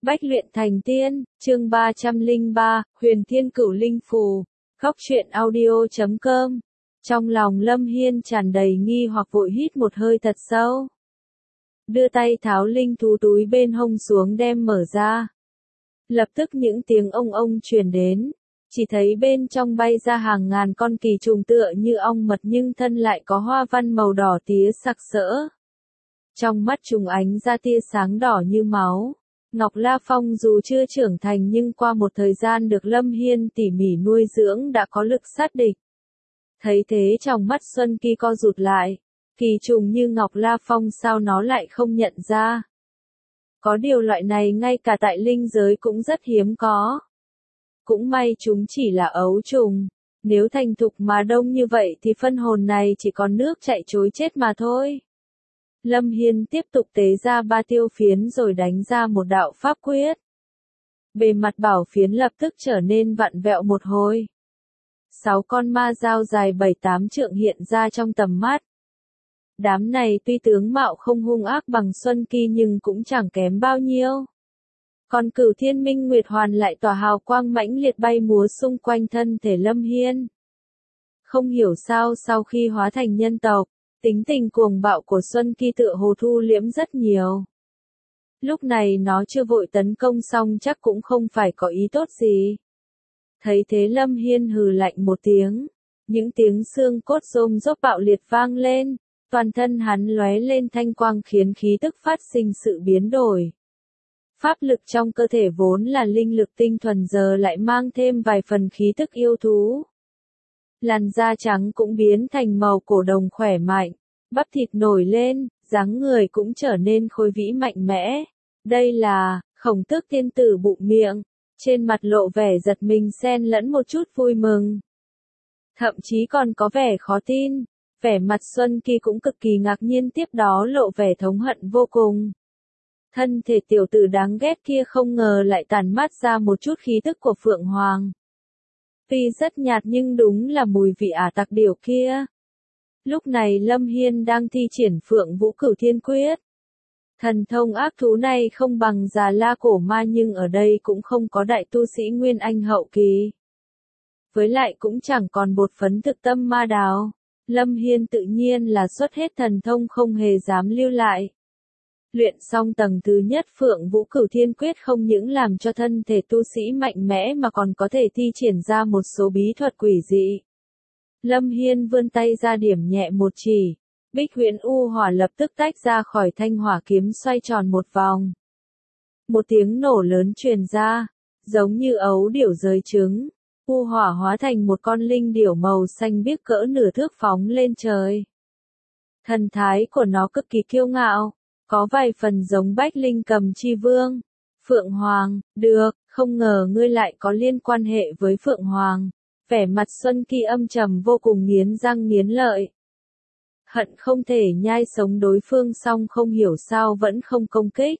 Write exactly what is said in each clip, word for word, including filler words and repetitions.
Bách luyện thành tiên, chương ba trăm lẻ ba, Huyền Thiên Cửu Linh Phù, Góc truyện audio chấm com. Trong lòng Lâm Hiên tràn đầy nghi hoặc vội hít một hơi thật sâu. Đưa tay tháo linh thú túi bên hông xuống đem mở ra. Lập tức những tiếng ông ông truyền đến, chỉ thấy bên trong bay ra hàng ngàn con kỳ trùng tựa như ong mật nhưng thân lại có hoa văn màu đỏ tía sặc sỡ. Trong mắt trùng ánh ra tia sáng đỏ như máu. Ngọc La Phong dù chưa trưởng thành nhưng qua một thời gian được Lâm Hiên tỉ mỉ nuôi dưỡng đã có lực sát địch. Thấy thế trong mắt Xuân Kỳ co rụt lại, kỳ trùng như Ngọc La Phong sao nó lại không nhận ra. Có điều loại này ngay cả tại linh giới cũng rất hiếm có. Cũng may chúng chỉ là ấu trùng, nếu thành thục mà đông như vậy thì phân hồn này chỉ còn nước chạy trối chết mà thôi. Lâm Hiên tiếp tục tế ra ba tiêu phiến rồi đánh ra một đạo pháp quyết. Bề mặt bảo phiến lập tức trở nên vặn vẹo một hồi. Sáu con ma dao dài bảy tám trượng hiện ra trong tầm mắt. Đám này tuy tướng mạo không hung ác bằng Xuân Kỳ nhưng cũng chẳng kém bao nhiêu. Còn Cửu Thiên Minh Nguyệt Hoàn lại tỏa hào quang mãnh liệt bay múa xung quanh thân thể Lâm Hiên. Không hiểu sao sau khi hóa thành nhân tộc, tính tình cuồng bạo của Xuân Kỳ tựa hồ thu liễm rất nhiều. Lúc này nó chưa vội tấn công xong chắc cũng không phải có ý tốt gì. Thấy thế Lâm Hiên hừ lạnh một tiếng, những tiếng xương cốt rôm rốp bạo liệt vang lên, toàn thân hắn lóe lên thanh quang khiến khí tức phát sinh sự biến đổi. Pháp lực trong cơ thể vốn là linh lực tinh thuần giờ lại mang thêm vài phần khí tức yêu thú. Làn da trắng cũng biến thành màu cổ đồng khỏe mạnh, bắp thịt nổi lên, dáng người cũng trở nên khôi vĩ mạnh mẽ. Đây là, Khổng Tước tiên tử bụng miệng, trên mặt lộ vẻ giật mình xen lẫn một chút vui mừng. Thậm chí còn có vẻ khó tin, vẻ mặt Xuân Kỳ cũng cực kỳ ngạc nhiên tiếp đó lộ vẻ thống hận vô cùng. Thân thể tiểu tử đáng ghét kia không ngờ lại tản mát ra một chút khí tức của Phượng Hoàng. Tuy rất nhạt nhưng đúng là mùi vị ả tặc điểu kia. Lúc này Lâm Hiên đang thi triển Phượng Vũ Cửu Thiên Quyết. Thần thông ác thú này không bằng Già La cổ ma nhưng ở đây cũng không có đại tu sĩ Nguyên Anh hậu kỳ. Với lại cũng chẳng còn bột phấn thực tâm ma đào. Lâm Hiên tự nhiên là xuất hết thần thông không hề dám lưu lại. Luyện xong tầng thứ nhất Phượng Vũ Cửu Thiên Quyết không những làm cho thân thể tu sĩ mạnh mẽ mà còn có thể thi triển ra một số bí thuật quỷ dị. Lâm Hiên vươn tay ra điểm nhẹ một chỉ, Bích Huyễn U Hỏa lập tức tách ra khỏi thanh hỏa kiếm xoay tròn một vòng. Một tiếng nổ lớn truyền ra, giống như ấu điểu rơi trứng, U Hỏa hóa thành một con linh điểu màu xanh biếc cỡ nửa thước phóng lên trời. Thần thái của nó cực kỳ kiêu ngạo, có vài phần giống Bách Linh Cầm Chi Vương. Phượng Hoàng, được, không ngờ ngươi lại có liên quan hệ với Phượng Hoàng. Vẻ mặt Xuân Kỳ âm trầm vô cùng nghiến răng nghiến lợi. Hận không thể nhai sống đối phương song không hiểu sao vẫn không công kích.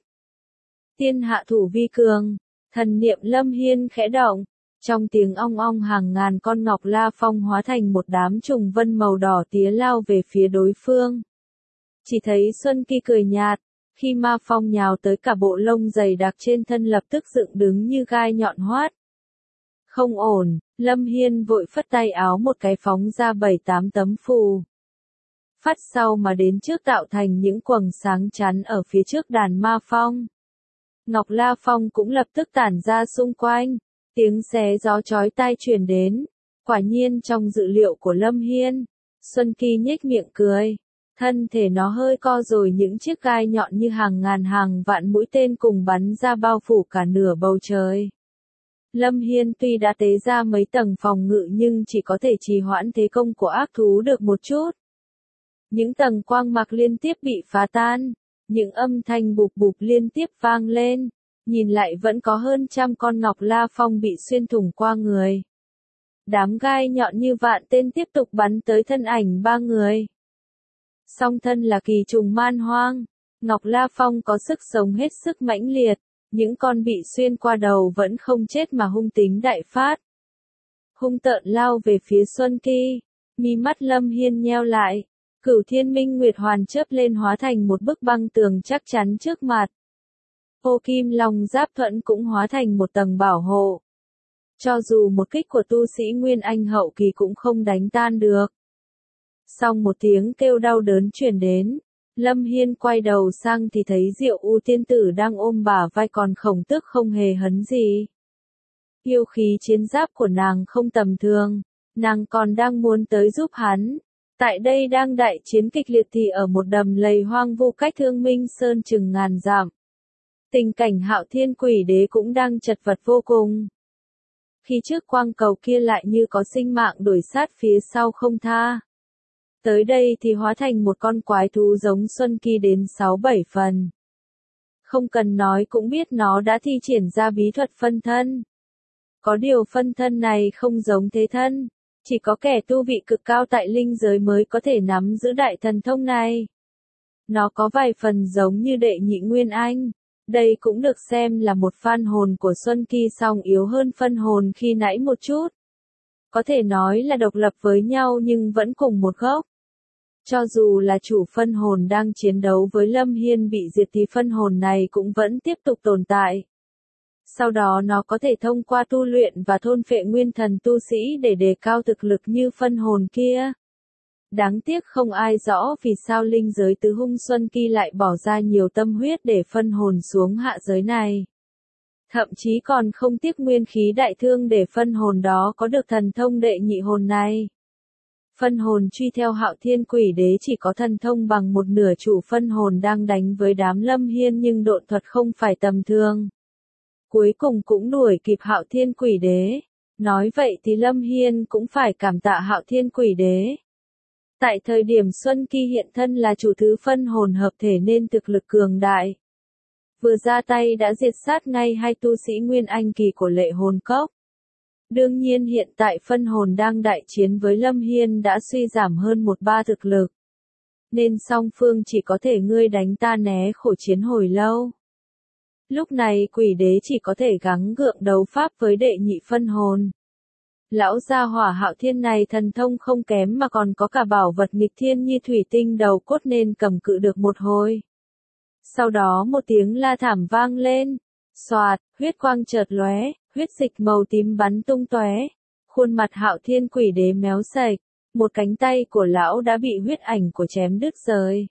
Tiên hạ thủ vi cường, thần niệm Lâm Hiên khẽ động. Trong tiếng ong ong hàng ngàn con Ngọc La Phong hóa thành một đám trùng vân màu đỏ tía lao về phía đối phương. Chỉ thấy Xuân Kỳ cười nhạt, khi ma phong nhào tới cả bộ lông dày đặc trên thân lập tức dựng đứng như gai nhọn hoắt. Không ổn, Lâm Hiên vội phất tay áo một cái phóng ra bảy tám tấm phù. Phát sau mà đến trước tạo thành những quầng sáng chắn ở phía trước đàn ma phong. Ngọc La Phong cũng lập tức tản ra xung quanh, tiếng xé gió chói tai truyền đến. Quả nhiên trong dự liệu của Lâm Hiên, Xuân Kỳ nhếch miệng cười. Thân thể nó hơi co rồi những chiếc gai nhọn như hàng ngàn hàng vạn mũi tên cùng bắn ra bao phủ cả nửa bầu trời. Lâm Hiên tuy đã tế ra mấy tầng phòng ngự nhưng chỉ có thể trì hoãn thế công của ác thú được một chút. Những tầng quang mạc liên tiếp bị phá tan, những âm thanh bụp bụp liên tiếp vang lên, nhìn lại vẫn có hơn trăm con Ngọc La Phong bị xuyên thủng qua người. Đám gai nhọn như vạn tên tiếp tục bắn tới thân ảnh ba người. Song thân là kỳ trùng man hoang, Ngọc La Phong có sức sống hết sức mãnh liệt, những con bị xuyên qua đầu vẫn không chết mà hung tính đại phát. Hung tợn lao về phía Xuân Kỳ, mi mắt Lâm Hiên nheo lại, Cửu Thiên Minh Nguyệt Hoàn chớp lên hóa thành một bức băng tường chắc chắn trước mặt. Ô Kim Long Giáp Thuẫn cũng hóa thành một tầng bảo hộ. Cho dù một kích của tu sĩ Nguyên Anh hậu kỳ cũng không đánh tan được. Xong một tiếng kêu đau đớn truyền đến, Lâm Hiên quay đầu sang thì thấy Diệu U tiên tử đang ôm bả vai, còn Khổng Tước không hề hấn gì. Yêu khí chiến giáp của nàng không tầm thường, nàng còn đang muốn tới giúp hắn. Tại đây đang đại chiến kịch liệt thì ở một đầm lầy hoang vu cách Thương Minh Sơn chừng ngàn dặm. Tình cảnh Hạo Thiên Quỷ Đế cũng đang chật vật vô cùng. Khi trước quang cầu kia lại như có sinh mạng đuổi sát phía sau không tha. Tới đây thì hóa thành một con quái thú giống Xuân Kỳ đến sáu bảy phần. Không cần nói cũng biết nó đã thi triển ra bí thuật phân thân. Có điều phân thân này không giống thế thân, chỉ có kẻ tu vị cực cao tại linh giới mới có thể nắm giữ đại thần thông này. Nó có vài phần giống như đệ nhị Nguyên Anh. Đây cũng được xem là một phan hồn của Xuân Kỳ, song yếu hơn phân hồn khi nãy một chút. Có thể nói là độc lập với nhau nhưng vẫn cùng một gốc. Cho dù là chủ phân hồn đang chiến đấu với Lâm Hiên bị diệt thì phân hồn này cũng vẫn tiếp tục tồn tại. Sau đó nó có thể thông qua tu luyện và thôn phệ nguyên thần tu sĩ để đề cao thực lực như phân hồn kia. Đáng tiếc không ai rõ vì sao linh giới tứ hung Xuân Kỳ lại bỏ ra nhiều tâm huyết để phân hồn xuống hạ giới này. Thậm chí còn không tiếc nguyên khí đại thương để phân hồn đó có được thần thông đệ nhị hồn này. Phân hồn truy theo Hạo Thiên Quỷ Đế chỉ có thần thông bằng một nửa chủ phân hồn đang đánh với đám Lâm Hiên, nhưng độn thuật không phải tầm thường. Cuối cùng cũng đuổi kịp Hạo Thiên Quỷ Đế. Nói vậy thì Lâm Hiên cũng phải cảm tạ Hạo Thiên Quỷ Đế. Tại thời điểm Xuân Kỳ hiện thân là chủ thứ phân hồn hợp thể nên thực lực cường đại. Vừa ra tay đã diệt sát ngay hai tu sĩ Nguyên Anh kỳ của Lệ Hồn Cốc. Đương nhiên hiện tại phân hồn đang đại chiến với Lâm Hiên đã suy giảm hơn một ba thực lực. Nên song phương chỉ có thể ngươi đánh ta né khổ chiến hồi lâu. Lúc này Quỷ Đế chỉ có thể gắng gượng đấu pháp với đệ nhị phân hồn. Lão gia hỏa Hạo Thiên này thần thông không kém mà còn có cả bảo vật nghịch thiên như thủy tinh đầu cốt nên cầm cự được một hồi. Sau đó một tiếng la thảm vang lên. Xoạt, huyết quang chợt lóe, huyết dịch màu tím bắn tung tóe. Khuôn mặt Hạo Thiên Quỷ Đế méo sạch, một cánh tay của lão đã bị huyết ảnh của chém đứt rời.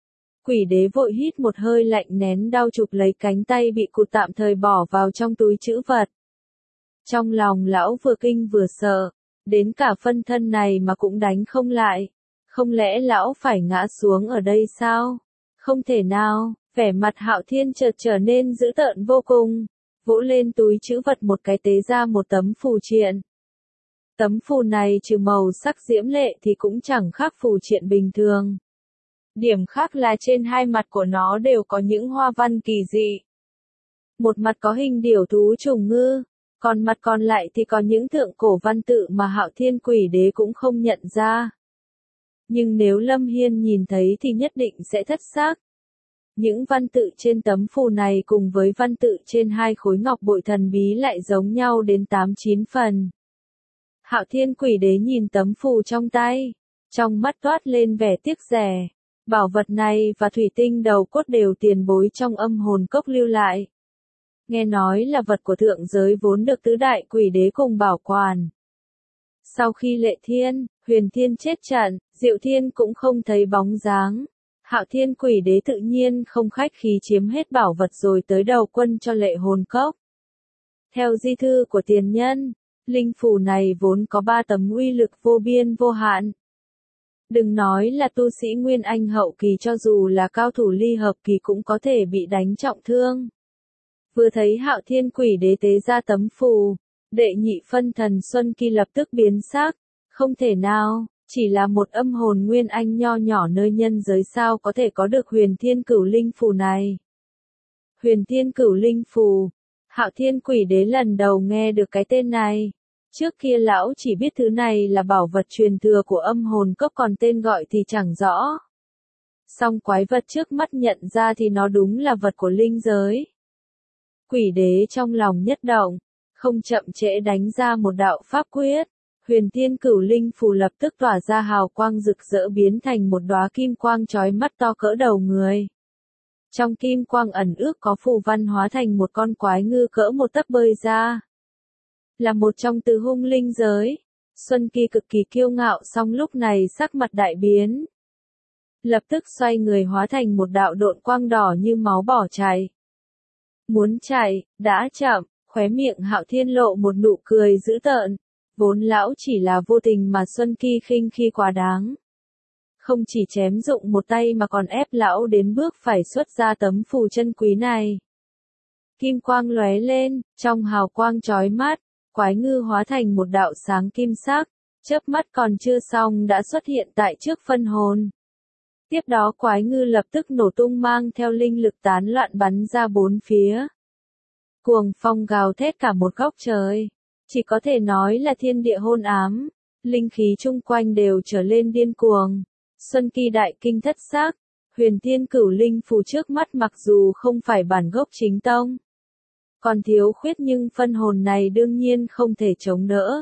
Quỷ Đế vội hít một hơi lạnh nén đau chụp lấy cánh tay bị cụt, tạm thời bỏ vào trong túi trữ vật. Trong lòng lão vừa kinh vừa sợ, đến cả phân thân này mà cũng đánh không lại. Không lẽ lão phải ngã xuống ở đây sao? Không thể nào, vẻ mặt Hạo Thiên chợt trở nên dữ tợn vô cùng, vỗ lên túi trữ vật một cái tế ra một tấm phù triện. Tấm phù này trừ màu sắc diễm lệ thì cũng chẳng khác phù triện bình thường. Điểm khác là trên hai mặt của nó đều có những hoa văn kỳ dị. Một mặt có hình điểu thú trùng ngư, còn mặt còn lại thì có những thượng cổ văn tự mà Hạo Thiên Quỷ Đế cũng không nhận ra. Nhưng nếu Lâm Hiên nhìn thấy thì nhất định sẽ thất xác. Những văn tự trên tấm phù này cùng với văn tự trên hai khối ngọc bội thần bí lại giống nhau đến tám chín phần. Hạo Thiên Quỷ Đế nhìn tấm phù trong tay, trong mắt toát lên vẻ tiếc rẻ. Bảo vật này và thủy tinh đầu cốt đều tiền bối trong Âm Hồn Cốc lưu lại. Nghe nói là vật của thượng giới vốn được tứ đại quỷ đế cùng bảo quản. Sau khi Lệ Thiên, Huyền Thiên chết trận, Diệu Thiên cũng không thấy bóng dáng. Hạo Thiên Quỷ Đế tự nhiên không khách khí chiếm hết bảo vật rồi tới đầu quân cho Lệ Hồn Cốc. Theo di thư của tiền nhân, linh phù này vốn có ba tấm uy lực vô biên vô hạn. Đừng nói là tu sĩ Nguyên Anh hậu kỳ, cho dù là cao thủ ly hợp kỳ cũng có thể bị đánh trọng thương. Vừa thấy Hạo Thiên Quỷ Đế tế ra tấm phù, đệ nhị phân thần Xuân Kỳ lập tức biến sắc. Không thể nào, chỉ là một âm hồn Nguyên Anh nho nhỏ nơi nhân giới sao có thể có được Huyền Thiên Cửu Linh Phù này. Huyền Thiên Cửu Linh Phù, Hạo Thiên Quỷ Đế lần đầu nghe được cái tên này. Trước kia lão chỉ biết thứ này là bảo vật truyền thừa của Âm Hồn Cốc, còn tên gọi thì chẳng rõ. Song quái vật trước mắt nhận ra thì nó đúng là vật của linh giới. Quỷ Đế trong lòng nhất động, không chậm trễ đánh ra một đạo pháp quyết. Huyền Thiên Cửu Linh Phù lập tức tỏa ra hào quang rực rỡ biến thành một đóa kim quang chói mắt to cỡ đầu người. Trong kim quang ẩn ước có phù văn hóa thành một con quái ngư cỡ một tấc bơi ra. Là một trong tứ hung linh giới, Xuân Kỳ cực kỳ kiêu ngạo song lúc này sắc mặt đại biến. Lập tức xoay người hóa thành một đạo độn quang đỏ như máu bỏ chạy. Muốn chạy, đã chậm, khóe miệng Hạo Thiên lộ một nụ cười dữ tợn. Vốn lão chỉ là vô tình mà Xuân Kỳ khinh khi quá đáng. Không chỉ chém dụng một tay mà còn ép lão đến bước phải xuất ra tấm phù chân quý này. Kim quang lóe lên, trong hào quang chói mắt, quái ngư hóa thành một đạo sáng kim sắc, chớp mắt còn chưa xong đã xuất hiện tại trước phân hồn. Tiếp đó quái ngư lập tức nổ tung mang theo linh lực tán loạn bắn ra bốn phía. Cuồng phong gào thét cả một góc trời, chỉ có thể nói là thiên địa hôn ám, linh khí chung quanh đều trở lên điên cuồng. Xuân Kỳ đại kinh thất xác, huyền thiên cửu linh phù trước mắt mặc dù không phải bản gốc chính tông. Còn thiếu khuyết nhưng phân hồn này đương nhiên không thể chống đỡ.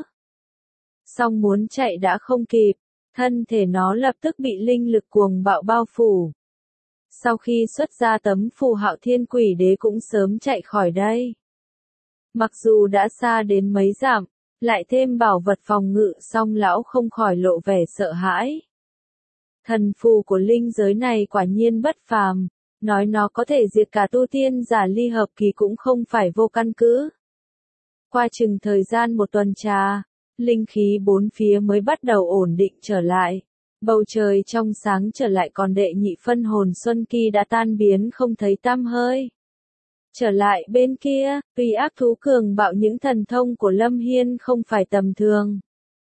Song muốn chạy đã không kịp, thân thể nó lập tức bị linh lực cuồng bạo bao phủ. Sau khi xuất ra tấm phù Hạo Thiên Quỷ Đế cũng sớm chạy khỏi đây. Mặc dù đã xa đến mấy dặm, lại thêm bảo vật phòng ngự song lão không khỏi lộ vẻ sợ hãi. Thần phù của linh giới này quả nhiên bất phàm, nói nó có thể diệt cả tu tiên giả ly hợp kỳ cũng không phải vô căn cứ. Qua chừng thời gian một tuần trà, linh khí bốn phía mới bắt đầu ổn định trở lại. Bầu trời trong sáng trở lại còn đệ nhị phân hồn Xuân Kỳ đã tan biến không thấy tăm hơi. Trở lại bên kia, tuy ác thú cường bạo những thần thông của Lâm Hiên không phải tầm thường.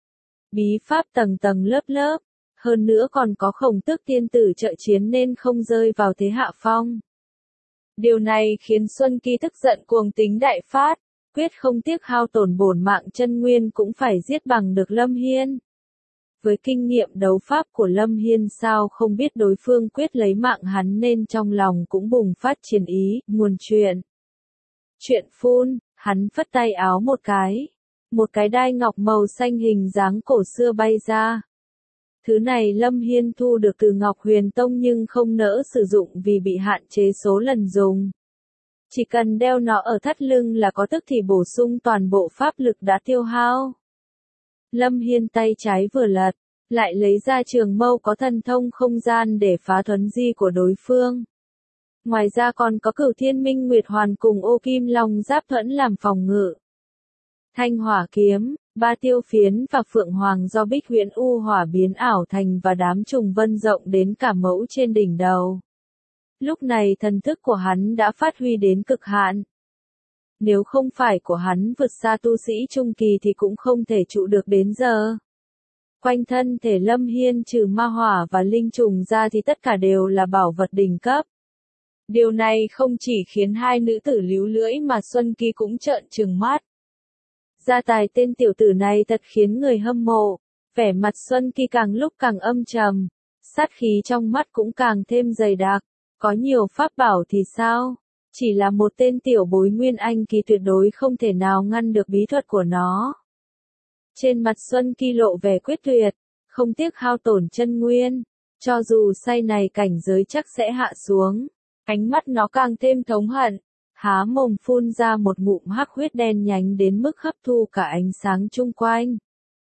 Bí pháp tầng tầng lớp lớp, hơn nữa còn có Khổng Tước tiên tử trợ chiến nên không rơi vào thế hạ phong. Điều này khiến Xuân Kỳ tức giận cuồng tính đại phát, quyết không tiếc hao tổn bổn mạng chân nguyên cũng phải giết bằng được Lâm Hiên. Với kinh nghiệm đấu pháp của Lâm Hiên sao không biết đối phương quyết lấy mạng hắn nên trong lòng cũng bùng phát chiến ý, nguồn chuyện. Chuyện phun, hắn phất tay áo một cái. Một cái đai ngọc màu xanh hình dáng cổ xưa bay ra. Thứ này Lâm Hiên thu được từ Ngọc Huyền Tông nhưng không nỡ sử dụng vì bị hạn chế số lần dùng. Chỉ cần đeo nó ở thắt lưng là có tức thì bổ sung toàn bộ pháp lực đã tiêu hao. Lâm Hiên tay trái vừa lật, lại lấy ra trường mâu có thần thông không gian để phá thuấn di của đối phương. Ngoài ra còn có Cửu Thiên Minh Nguyệt Hoàn cùng Ô Kim Long Giáp thuẫn làm phòng ngự. Thanh hỏa kiếm, ba tiêu phiến và phượng hoàng do Bích Huyễn U hỏa biến ảo thành và đám trùng vân rộng đến cả mẫu trên đỉnh đầu. Lúc này thần thức của hắn đã phát huy đến cực hạn. Nếu không phải của hắn vượt xa tu sĩ trung kỳ thì cũng không thể trụ được đến giờ. Quanh thân thể Lâm Hiên trừ ma hỏa và linh trùng ra thì tất cả đều là bảo vật đỉnh cấp. Điều này không chỉ khiến hai nữ tử líu lưỡi mà Xuân Kỳ cũng trợn trừng mắt. Gia tài tên tiểu tử này thật khiến người hâm mộ, vẻ mặt Xuân Kỳ càng lúc càng âm trầm, sát khí trong mắt cũng càng thêm dày đặc, có nhiều pháp bảo thì sao, chỉ là một tên tiểu bối nguyên anh kỳ tuyệt đối không thể nào ngăn được bí thuật của nó. Trên mặt Xuân Kỳ lộ vẻ quyết tuyệt, không tiếc hao tổn chân nguyên, cho dù say này cảnh giới chắc sẽ hạ xuống, ánh mắt nó càng thêm thống hận. Há mồm phun ra một ngụm hắc huyết đen nhánh đến mức hấp thu cả ánh sáng chung quanh.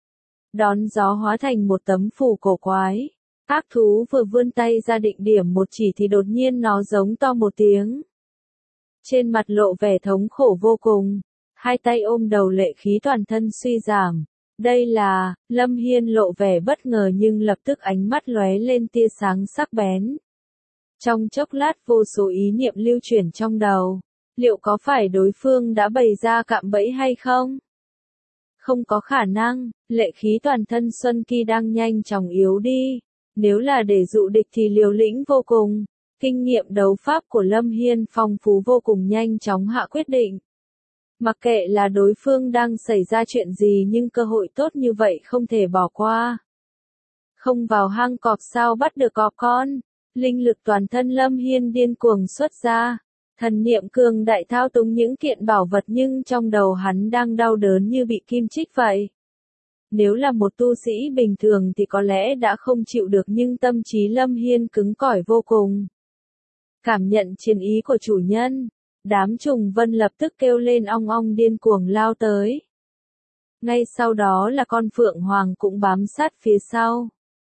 Đón gió hóa thành một tấm phù cổ quái. Ác thú vừa vươn tay ra định điểm một chỉ thì đột nhiên nó giống to một tiếng. Trên mặt lộ vẻ thống khổ vô cùng. Hai tay ôm đầu lệ khí toàn thân suy giảm. Đây là, Lâm Hiên lộ vẻ bất ngờ nhưng lập tức ánh mắt lóe lên tia sáng sắc bén. Trong chốc lát vô số ý niệm lưu chuyển trong đầu. Liệu có phải đối phương đã bày ra cạm bẫy hay không? Không có khả năng, lệ khí toàn thân Xuân Kỳ đang nhanh chóng yếu đi. Nếu là để dụ địch thì liều lĩnh vô cùng. Kinh nghiệm đấu pháp của Lâm Hiên phong phú vô cùng nhanh chóng hạ quyết định. Mặc kệ là đối phương đang xảy ra chuyện gì nhưng cơ hội tốt như vậy không thể bỏ qua. Không vào hang cọp sao bắt được cọp con. Linh lực toàn thân Lâm Hiên điên cuồng xuất ra. Thần niệm cường đại thao túng những kiện bảo vật nhưng trong đầu hắn đang đau đớn như bị kim chích vậy. Nếu là một tu sĩ bình thường thì có lẽ đã không chịu được nhưng tâm trí Lâm Hiên cứng cỏi vô cùng. Cảm nhận chiến ý của chủ nhân, đám trùng vân lập tức kêu lên ong ong điên cuồng lao tới. Ngay sau đó là con phượng hoàng cũng bám sát phía sau.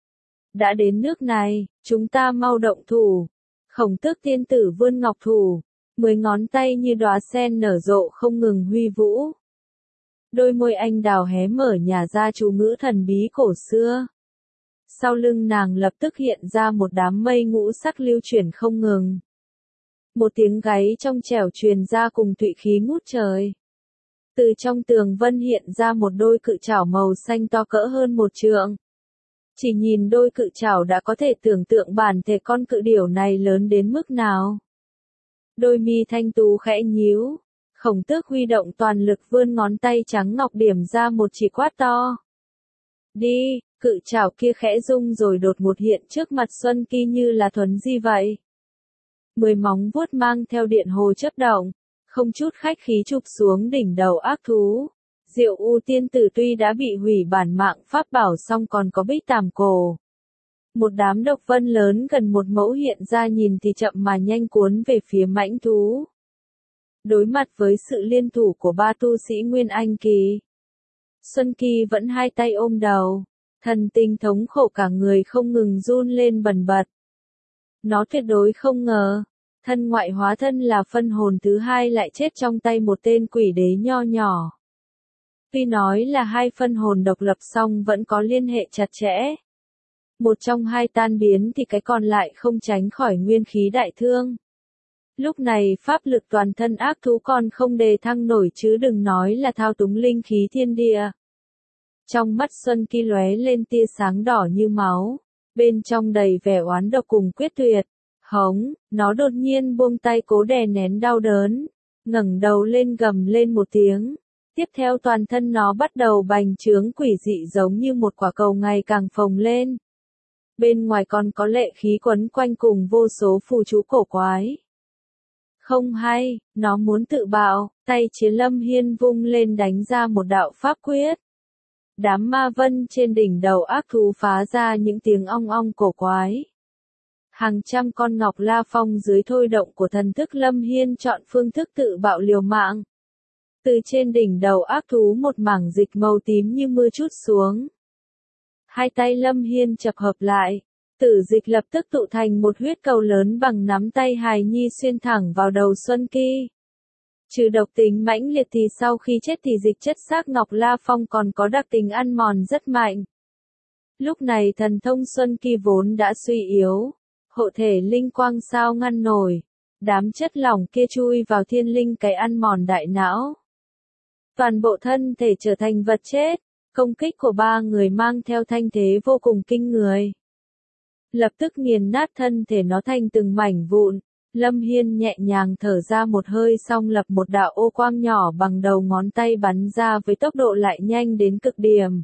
Đã đến nước này, chúng ta mau động thủ. Khổng Tước tiên tử vươn ngọc thủ, mười ngón tay như đóa sen nở rộ không ngừng huy vũ. Đôi môi anh đào hé mở nhả ra chú ngữ thần bí cổ xưa. Sau lưng nàng lập tức hiện ra một đám mây ngũ sắc lưu chuyển không ngừng. Một tiếng gáy trong trẻo truyền ra cùng tụy khí ngút trời. Từ trong tường vân hiện ra một đôi cự trảo màu xanh to cỡ hơn một trượng. Chỉ nhìn đôi cự trảo đã có thể tưởng tượng bản thể con cự điểu này lớn đến mức nào. Đôi mi thanh tú khẽ nhíu, Khổng Tước huy động toàn lực vươn ngón tay trắng ngọc điểm ra một chỉ quát to. Đi, cự trảo kia khẽ rung rồi đột ngột hiện trước mặt Xuân Kỳ như là thuấn di vậy. Mười móng vuốt mang theo điện hồ chớp động, không chút khách khí chụp xuống đỉnh đầu ác thú. Diệu U tiên tử tuy đã bị hủy bản mạng pháp bảo xong còn có bích tàm cổ. Một đám độc vân lớn gần một mẫu hiện ra nhìn thì chậm mà nhanh cuốn về phía mãnh thú. Đối mặt với sự liên thủ của ba tu sĩ Nguyên Anh kỳ, Xuân Kỳ vẫn hai tay ôm đầu, thần tình thống khổ cả người không ngừng run lên bần bật. Nó tuyệt đối không ngờ, thân ngoại hóa thân là phân hồn thứ hai lại chết trong tay một tên quỷ đế nho nhỏ. Tuy nói là hai phân hồn độc lập song vẫn có liên hệ chặt chẽ. Một trong hai tan biến thì cái còn lại không tránh khỏi nguyên khí đại thương. Lúc này pháp lực toàn thân ác thú còn không đề thăng nổi chứ đừng nói là thao túng linh khí thiên địa. Trong mắt Xuân Kỳ lóe lên tia sáng đỏ như máu, bên trong đầy vẻ oán độc cùng quyết tuyệt. Hống, nó đột nhiên buông tay cố đè nén đau đớn, ngẩng đầu lên gầm lên một tiếng. Tiếp theo toàn thân nó bắt đầu bành trướng quỷ dị giống như một quả cầu ngày càng phồng lên. Bên ngoài còn có lệ khí quấn quanh cùng vô số phù chú cổ quái. Không hay, nó muốn tự bạo, tay Chiến Lâm Hiên vung lên đánh ra một đạo pháp quyết. Đám ma vân trên đỉnh đầu ác thú phá ra những tiếng ong ong cổ quái. Hàng trăm con ngọc la phong dưới thôi động của thần thức Lâm Hiên chọn phương thức tự bạo liều mạng. Từ trên đỉnh đầu ác thú một mảng dịch màu tím như mưa trút xuống. Hai tay Lâm Hiên chập hợp lại, tử dịch lập tức tụ thành một huyết cầu lớn bằng nắm tay hài nhi xuyên thẳng vào đầu Xuân Kỳ. Trừ độc tính mãnh liệt thì sau khi chết thì dịch chất xác ngọc la phong còn có đặc tính ăn mòn rất mạnh. Lúc này thần thông Xuân Kỳ vốn đã suy yếu, hộ thể linh quang sao ngăn nổi, đám chất lỏng kia chui vào thiên linh cái ăn mòn đại não. Toàn bộ thân thể trở thành vật chết, công kích của ba người mang theo thanh thế vô cùng kinh người. Lập tức nghiền nát thân thể nó thành từng mảnh vụn, Lâm Hiên nhẹ nhàng thở ra một hơi xong lập một đạo ô quang nhỏ bằng đầu ngón tay bắn ra với tốc độ lại nhanh đến cực điểm.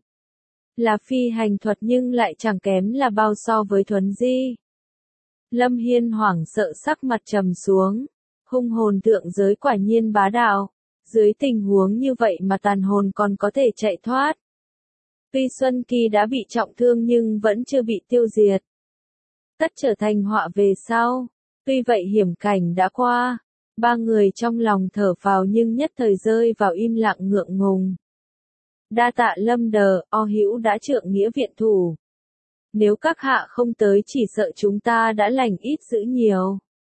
Là phi hành thuật nhưng lại chẳng kém là bao so với thuấn di. Lâm Hiên hoảng sợ sắc mặt trầm xuống, hung hồn thượng giới quả nhiên bá đạo. Dưới tình huống như vậy mà tàn hồn còn có thể chạy thoát. Tuy Xuân Kỳ đã bị trọng thương nhưng vẫn chưa bị tiêu diệt. Tất trở thành họa về sau. Tuy vậy hiểm cảnh đã qua. Ba người trong lòng thở phào nhưng nhất thời rơi vào im lặng ngượng ngùng. Đa tạ Lâm Đờ, O Hữu đã trượng nghĩa viện thủ. Nếu các hạ không tới chỉ sợ chúng ta đã lành ít dữ nhiều.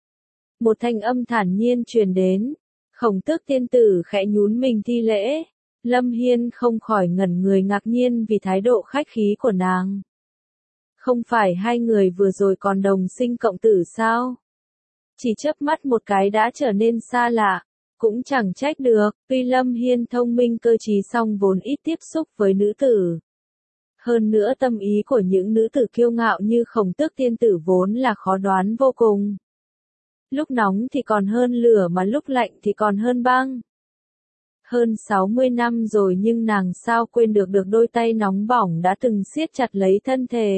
Một thanh âm thản nhiên truyền đến. Khổng Tước tiên tử khẽ nhún mình thi lễ, Lâm Hiên không khỏi ngẩn người ngạc nhiên vì thái độ khách khí của nàng. Không phải hai người vừa rồi còn đồng sinh cộng tử sao? Chỉ chớp mắt một cái đã trở nên xa lạ, cũng chẳng trách được, tuy Lâm Hiên thông minh cơ trí song vốn ít tiếp xúc với nữ tử. Hơn nữa tâm ý của những nữ tử kiêu ngạo như Khổng Tước tiên tử vốn là khó đoán vô cùng. Lúc nóng thì còn hơn lửa mà lúc lạnh thì còn hơn băng. Hơn sáu mươi năm rồi nhưng nàng sao quên được được đôi tay nóng bỏng đã từng siết chặt lấy thân thể.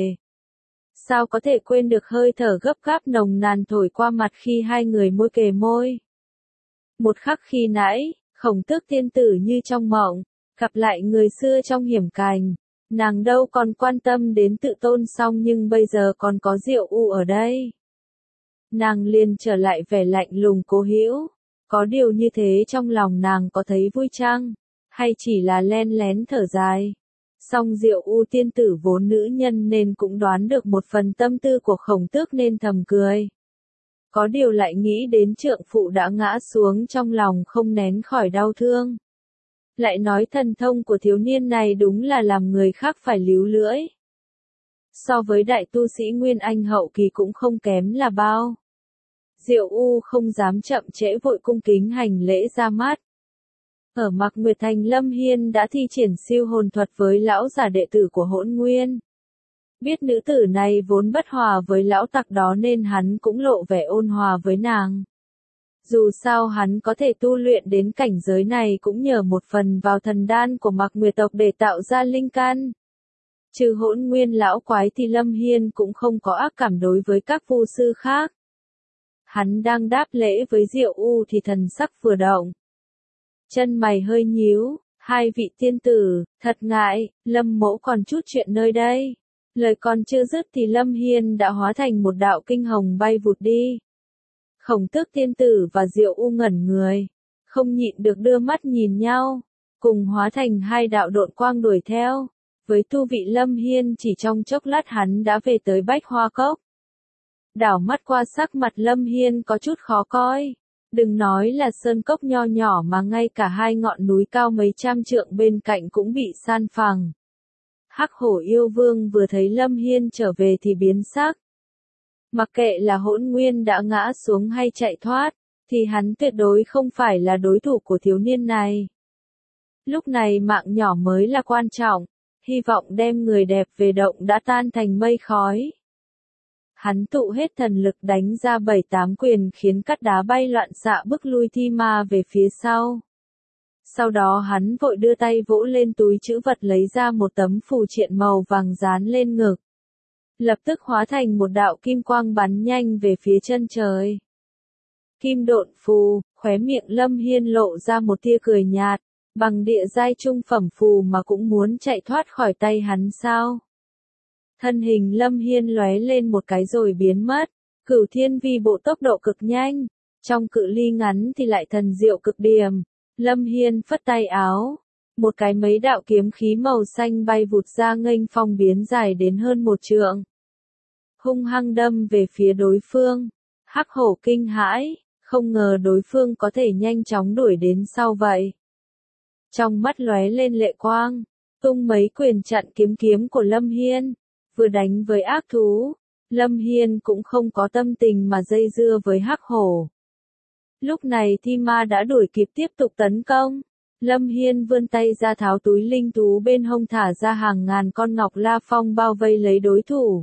Sao có thể quên được hơi thở gấp gáp nồng nàn thổi qua mặt khi hai người môi kề môi. Một khắc khi nãy, Khổng Tước tiên tử như trong mộng, gặp lại người xưa trong hiểm cảnh. Nàng đâu còn quan tâm đến tự tôn song nhưng bây giờ còn có Diệu U ở đây. nàng liền trở lại vẻ lạnh lùng cố hữu. Có điều như thế trong lòng nàng có thấy vui chăng? Hay chỉ là len lén thở dài? Song Diệu U tiên tử vốn nữ nhân nên cũng đoán được một phần tâm tư của Khổng Tước nên thầm cười. Có điều lại nghĩ đến trượng phụ đã ngã xuống trong lòng không nén khỏi đau thương. Lại nói thần thông của thiếu niên này đúng là làm người khác phải líu lưỡi. So với đại tu sĩ Nguyên Anh hậu kỳ cũng không kém là bao. Diệu U không dám chậm trễ vội cung kính hành lễ ra mắt. Ở Mạc Nguyệt Thành Lâm Hiên đã thi triển siêu hồn thuật với lão giả đệ tử của Hỗn Nguyên. Biết nữ tử này vốn bất hòa với lão tặc đó nên hắn cũng lộ vẻ ôn hòa với nàng. Dù sao hắn có thể tu luyện đến cảnh giới này cũng nhờ một phần vào thần đan của Mạc Nguyệt tộc để tạo ra linh căn. Trừ Hỗn Nguyên lão quái thì Lâm Hiên cũng không có ác cảm đối với các vu sư khác. Hắn đang đáp lễ với Diệu U thì thần sắc vừa động. Chân mày hơi nhíu, hai vị tiên tử, thật ngại, Lâm mỗ còn chút chuyện nơi đây. Lời còn chưa dứt thì Lâm Hiên đã hóa thành một đạo kinh hồng bay vụt đi. Khổng Tước tiên tử và Diệu U ngẩn người, không nhịn được đưa mắt nhìn nhau, cùng hóa thành hai đạo độn quang đuổi theo. Với tu vị Lâm Hiên chỉ trong chốc lát hắn đã về tới Bách Hoa Cốc. Đảo mắt qua sắc mặt Lâm Hiên có chút khó coi. Đừng nói là sơn cốc nho nhỏ mà ngay cả hai ngọn núi cao mấy trăm trượng bên cạnh cũng bị san phẳng. Hắc Hổ yêu vương vừa thấy Lâm Hiên trở về thì biến sắc. Mặc kệ là Hỗn Nguyên đã ngã xuống hay chạy thoát, thì hắn tuyệt đối không phải là đối thủ của thiếu niên này. Lúc này mạng nhỏ mới là quan trọng, hy vọng đem người đẹp về động đã tan thành mây khói. Hắn tụ hết thần lực đánh ra bảy tám quyền khiến cát đá bay loạn xạ bức lui thi ma về phía sau. Sau đó hắn vội đưa tay vỗ lên túi trữ vật lấy ra một tấm phù triện màu vàng dán lên ngực. Lập tức hóa thành một đạo kim quang bắn nhanh về phía chân trời. Kim độn phù, khóe miệng Lâm Hiên lộ ra một tia cười nhạt, bằng địa giai trung phẩm phù mà cũng muốn chạy thoát khỏi tay hắn sao? Thân hình Lâm Hiên lóe lên một cái rồi biến mất, Cửu Thiên Vi bộ tốc độ cực nhanh, trong cự ly ngắn thì lại thần diệu cực điểm. Lâm Hiên phất tay áo, một cái mấy đạo kiếm khí màu xanh bay vụt ra nghênh phong biến dài đến hơn một trượng. Hung hăng đâm về phía đối phương, Hắc Hổ kinh hãi, không ngờ đối phương có thể nhanh chóng đuổi đến sau vậy. Trong mắt lóe lên lệ quang, tung mấy quyền chặn kiếm kiếm của Lâm Hiên, vừa đánh với ác thú, Lâm Hiên cũng không có tâm tình mà dây dưa với Hắc Hổ. Lúc này thi ma đã đuổi kịp tiếp tục tấn công, Lâm Hiên vươn tay ra tháo túi linh thú bên hông thả ra hàng ngàn con ngọc la phong bao vây lấy đối thủ.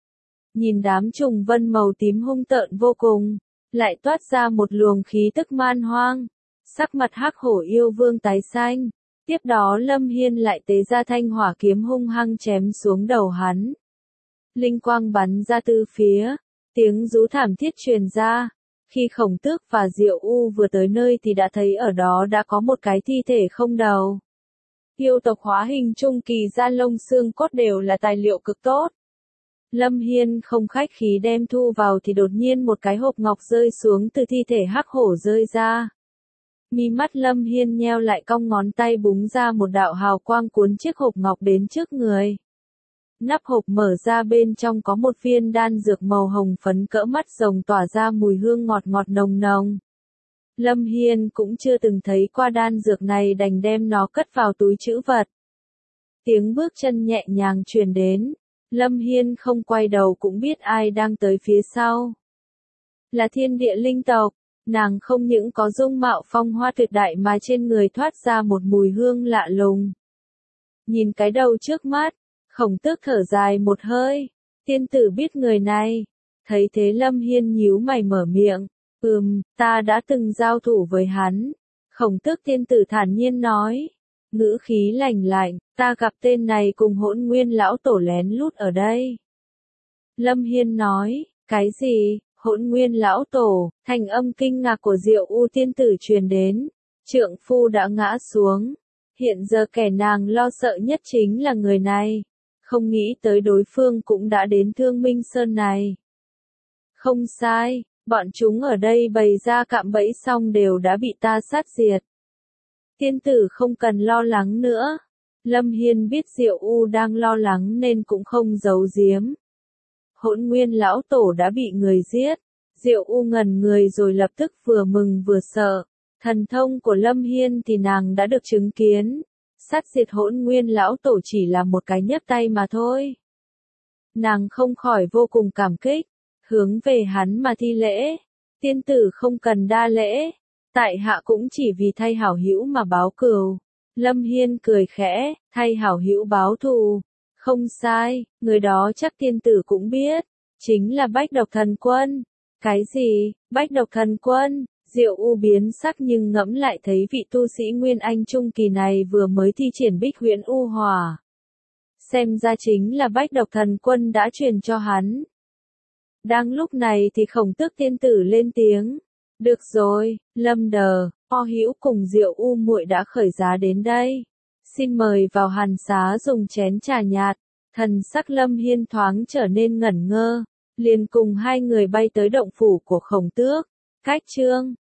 Nhìn đám trùng vân màu tím hung tợn vô cùng, lại toát ra một luồng khí tức man hoang, sắc mặt Hắc Hổ yêu vương tái xanh. Tiếp đó Lâm Hiên lại tế ra thanh hỏa kiếm hung hăng chém xuống đầu hắn. Linh quang bắn ra từ phía, tiếng rú thảm thiết truyền ra. Khi Khổng Tước và Diệu U vừa tới nơi thì đã thấy ở đó đã có một cái thi thể không đầu. Yêu tộc hóa hình trung kỳ da lông xương cốt đều là tài liệu cực tốt. Lâm Hiên không khách khí đem thu vào thì đột nhiên một cái hộp ngọc rơi xuống từ thi thể Hắc Hổ rơi ra. Mi mắt Lâm Hiên nheo lại, cong ngón tay búng ra một đạo hào quang cuốn chiếc hộp ngọc đến trước người. Nắp hộp mở ra, bên trong có một viên đan dược màu hồng phấn cỡ mắt rồng tỏa ra mùi hương ngọt ngọt nồng nồng. Lâm Hiên cũng chưa từng thấy qua đan dược này, đành đem nó cất vào túi trữ vật. Tiếng bước chân nhẹ nhàng truyền đến, Lâm Hiên không quay đầu cũng biết ai đang tới phía sau. Là Thiên Địa linh tộc. Nàng không những có dung mạo phong hoa tuyệt đại mà trên người thoát ra một mùi hương lạ lùng. Nhìn cái đầu trước mắt, Khổng Tước thở dài một hơi, tiên tử biết người này. Thấy thế Lâm Hiên nhíu mày mở miệng, ừm, ta đã từng giao thủ với hắn. Khổng Tước tiên tử thản nhiên nói, ngữ khí lạnh lạnh, ta gặp tên này cùng Hỗn Nguyên lão tổ lén lút ở đây. Lâm Hiên nói, cái gì? Hỗn Nguyên lão tổ, thành âm kinh ngạc của Diệu U tiên tử truyền đến, trượng phu đã ngã xuống, hiện giờ kẻ nàng lo sợ nhất chính là người này, không nghĩ tới đối phương cũng đã đến Thương Minh Sơn này. Không sai, Bọn chúng ở đây bày ra cạm bẫy xong đều đã bị ta sát diệt. Tiên tử không cần lo lắng nữa. Lâm Hiên biết Diệu U đang lo lắng nên cũng không giấu giếm. Hỗn Nguyên lão tổ đã bị người giết. Diệu U ngẩn người rồi lập tức vừa mừng vừa sợ. Thần thông của Lâm Hiên thì nàng đã được chứng kiến. Sát diệt Hỗn Nguyên lão tổ chỉ là một cái nhấc tay mà thôi. Nàng không khỏi vô cùng cảm kích, hướng về hắn mà thi lễ. Tiên tử không cần đa lễ, tại hạ cũng chỉ vì thay hảo hữu mà báo cừu. Lâm Hiên cười khẽ, thay hảo hữu báo thù. Không sai, người đó chắc tiên tử cũng biết, chính là Bách Độc Thần Quân. Cái gì, Bách Độc Thần Quân? Diệu U biến sắc nhưng ngẫm lại thấy vị tu sĩ Nguyên Anh Trung kỳ này vừa mới thi triển Bích Huyễn U Hỏa. Xem ra chính là Bách Độc Thần Quân đã truyền cho hắn. Đang lúc này thì Khổng Tước tiên tử lên tiếng. Được rồi, Lâm Đờ, O Hữu cùng Diệu U muội đã khởi giá đến đây. Xin mời vào hàn xá dùng chén trà nhạt. Thần sắc Lâm Hiên thoáng trở nên ngẩn ngơ, liền cùng hai người bay tới động phủ của Khổng Tước. Cách chương